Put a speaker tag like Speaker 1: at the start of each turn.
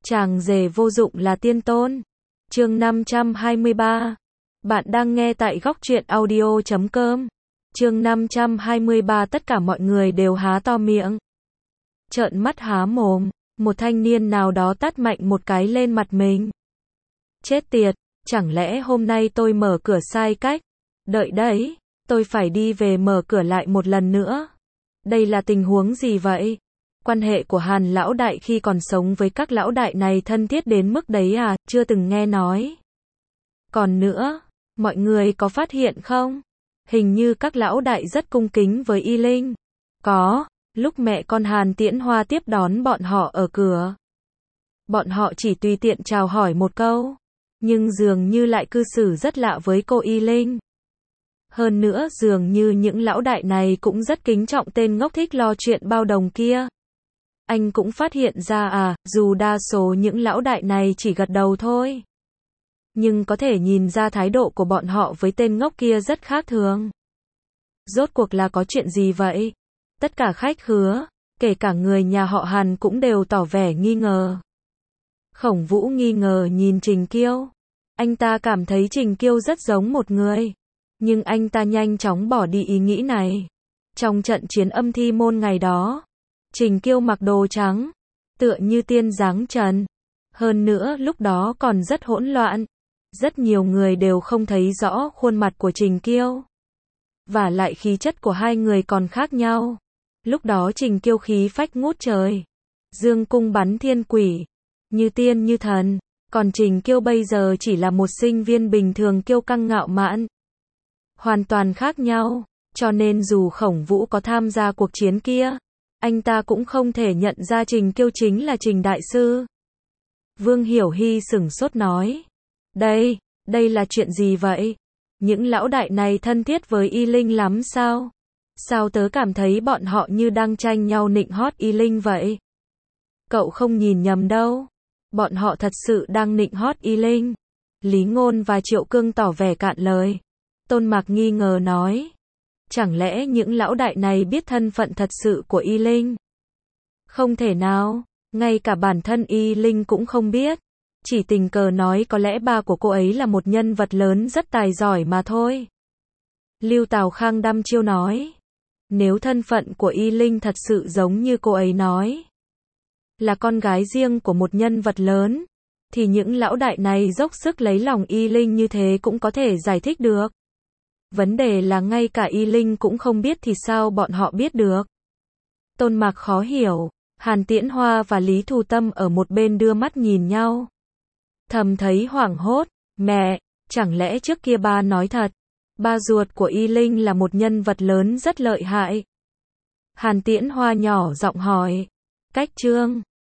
Speaker 1: Chàng rể vô dụng là tiên tôn. Chương 523. Bạn đang nghe tại Góc Truyện Audio.com. Chương 523. Tất cả mọi người đều há to miệng, trợn mắt há mồm. Một thanh niên nào đó tát mạnh một cái lên mặt mình. Chết tiệt, chẳng lẽ hôm nay tôi mở cửa sai cách? Đợi đấy, tôi phải đi về mở cửa lại một lần nữa. Đây là tình huống gì vậy? Quan hệ của Hàn lão đại khi còn sống với các lão đại này thân thiết đến mức đấy à, chưa từng nghe nói. Còn nữa, mọi người có phát hiện không? Hình như các lão đại rất cung kính với Y Linh. Có, lúc mẹ con Hàn Tiễn Hoa tiếp đón bọn họ ở cửa, bọn họ chỉ tùy tiện chào hỏi một câu, nhưng dường như lại cư xử rất lạ với cô Y Linh. Hơn nữa dường như những lão đại này cũng rất kính trọng tên ngốc thích lo chuyện bao đồng kia. Anh cũng phát hiện ra à, dù đa số những lão đại này chỉ gật đầu thôi, nhưng có thể nhìn ra thái độ của bọn họ với tên ngốc kia rất khác thường. Rốt cuộc là có chuyện gì vậy? Tất cả khách khứa, kể cả người nhà họ Hàn cũng đều tỏ vẻ nghi ngờ. Khổng Vũ nghi ngờ nhìn Trình Kiêu. Anh ta cảm thấy Trình Kiêu rất giống một người, nhưng anh ta nhanh chóng bỏ đi ý nghĩ này. Trong trận chiến Âm Thi Môn ngày đó, Trình Kiêu mặc đồ trắng, tựa như tiên dáng trần. Hơn nữa lúc đó còn rất hỗn loạn. Rất nhiều người đều không thấy rõ khuôn mặt của Trình Kiêu. Và lại khí chất của hai người còn khác nhau. Lúc đó Trình Kiêu khí phách ngút trời, dương cung bắn thiên quỷ, như tiên như thần. Còn Trình Kiêu bây giờ chỉ là một sinh viên bình thường kiêu căng ngạo mạn. Hoàn toàn khác nhau. Cho nên dù Khổng Vũ có tham gia cuộc chiến kia, anh ta cũng không thể nhận ra Trình Kiêu chính là Trình Đại Sư. Vương Hiểu Hy sửng sốt nói. Đây là chuyện gì vậy? Những lão đại này thân thiết với Y Linh lắm sao? Sao tớ cảm thấy bọn họ như đang tranh nhau nịnh hót Y Linh vậy? Cậu không nhìn nhầm đâu. Bọn họ thật sự đang nịnh hót Y Linh. Lý Ngôn và Triệu Cương tỏ vẻ cạn lời. Tôn Mạc nghi ngờ nói. Chẳng lẽ những lão đại này biết thân phận thật sự của Y Linh? Không thể nào, ngay cả bản thân Y Linh cũng không biết. Chỉ tình cờ nói có lẽ ba của cô ấy là một nhân vật lớn rất tài giỏi mà thôi. Lưu Tào Khang đăm chiêu nói. Nếu thân phận của Y Linh thật sự giống như cô ấy nói, là con gái riêng của một nhân vật lớn, thì những lão đại này dốc sức lấy lòng Y Linh như thế cũng có thể giải thích được. Vấn đề là ngay cả Y Linh cũng không biết thì sao bọn họ biết được? Tôn Mạc khó hiểu. Hàn Tiễn Hoa và Lý Thù Tâm ở một bên đưa mắt nhìn nhau, thầm thấy hoảng hốt. Mẹ, chẳng lẽ trước kia ba nói thật? Ba ruột của Y Linh là một nhân vật lớn rất lợi hại. Hàn Tiễn Hoa nhỏ giọng hỏi. Cách Trương,